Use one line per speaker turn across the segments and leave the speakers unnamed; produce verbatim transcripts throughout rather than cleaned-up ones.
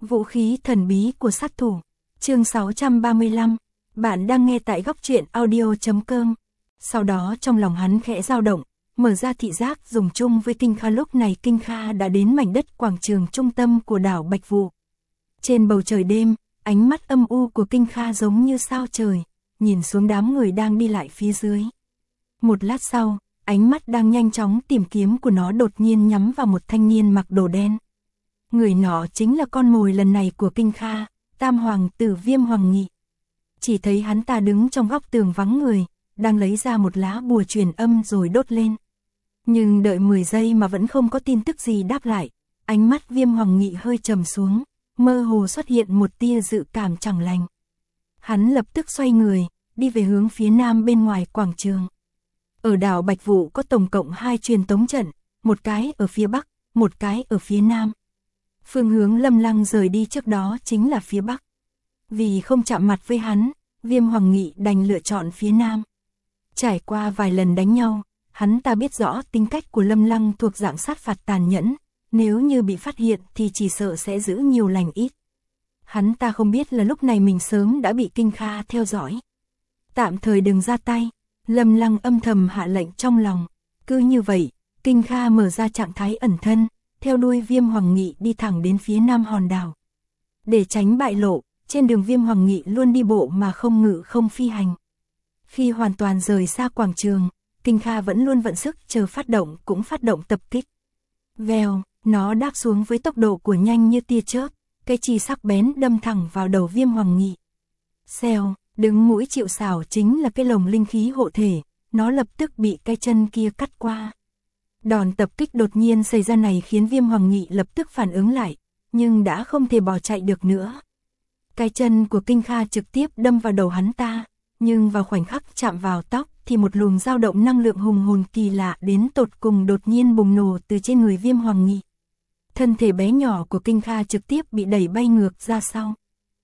Vũ khí thần bí của sát thủ. Chương sáu trăm ba mươi lăm. Bạn đang nghe tại góc truyện audio chấm com. Sau đó trong lòng hắn khẽ dao động, mở ra thị giác dùng chung với Kinh Kha. Lúc này Kinh Kha đã đến mảnh đất quảng trường trung tâm của đảo Bạch Vụ. Trên bầu trời đêm, ánh mắt âm u của Kinh Kha giống như sao trời, nhìn xuống đám người đang đi lại phía dưới. Một lát sau, ánh mắt đang nhanh chóng tìm kiếm của nó đột nhiên nhắm vào một thanh niên mặc đồ đen. Người nọ chính là con mồi lần này của Kinh Kha, Tam Hoàng tử Viêm Hoàng Nghị. Chỉ thấy hắn ta đứng trong góc tường vắng người, đang lấy ra một lá bùa truyền âm rồi đốt lên. Nhưng đợi mười giây mà vẫn không có tin tức gì đáp lại, ánh mắt Viêm Hoàng Nghị hơi trầm xuống, mơ hồ xuất hiện một tia dự cảm chẳng lành. Hắn lập tức xoay người, đi về hướng phía nam bên ngoài quảng trường. Ở đảo Bạch Vụ có tổng cộng hai truyền tống trận, một cái ở phía bắc, một cái ở phía nam. Phương hướng Lâm Lăng rời đi trước đó chính là phía bắc. Vì không chạm mặt với hắn, Viêm Hoàng Nghị đành lựa chọn phía nam. Trải qua vài lần đánh nhau, hắn ta biết rõ tính cách của Lâm Lăng thuộc dạng sát phạt tàn nhẫn, nếu như bị phát hiện thì chỉ sợ sẽ giữ nhiều lành ít. Hắn ta không biết là lúc này mình sớm đã bị Kinh Kha theo dõi. Tạm thời đừng ra tay, Lâm Lăng âm thầm hạ lệnh trong lòng. Cứ như vậy, Kinh Kha mở ra trạng thái ẩn thân, theo đuôi Viêm Hoàng Nghị đi thẳng đến phía nam hòn đảo. Để tránh bại lộ, trên đường Viêm Hoàng Nghị luôn đi bộ mà không ngự không phi hành. Khi hoàn toàn rời xa quảng trường, Kinh Kha vẫn luôn vận sức chờ phát động cũng phát động tập kích. Vèo, nó đáp xuống với tốc độ của nhanh như tia chớp, cái chì sắc bén đâm thẳng vào đầu Viêm Hoàng Nghị. Xèo, đứng mũi chịu sào chính là cái lồng linh khí hộ thể, nó lập tức bị cái chân kia cắt qua. Đòn tập kích đột nhiên xảy ra này khiến Viêm Hoàng Nghị lập tức phản ứng lại, nhưng đã không thể bỏ chạy được nữa. Cái chân của Kinh Kha trực tiếp đâm vào đầu hắn ta, nhưng vào khoảnh khắc chạm vào tóc thì một luồng dao động năng lượng hùng hồn kỳ lạ đến tột cùng đột nhiên bùng nổ từ trên người Viêm Hoàng Nghị. Thân thể bé nhỏ của Kinh Kha trực tiếp bị đẩy bay ngược ra sau.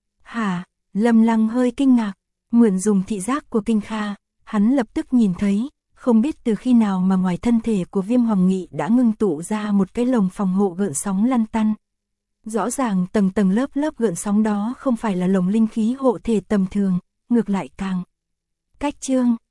Hả? Lâm Lăng hơi kinh ngạc, mượn dùng thị giác của Kinh Kha, hắn lập tức nhìn thấy, không biết từ khi nào mà ngoài thân thể của Viêm Hoàng Nghị đã ngưng tụ ra một cái lồng phòng hộ gợn sóng lăn tăn. Rõ ràng tầng tầng lớp lớp gợn sóng đó không phải là lồng linh khí hộ thể tầm thường, ngược lại càng cách trương.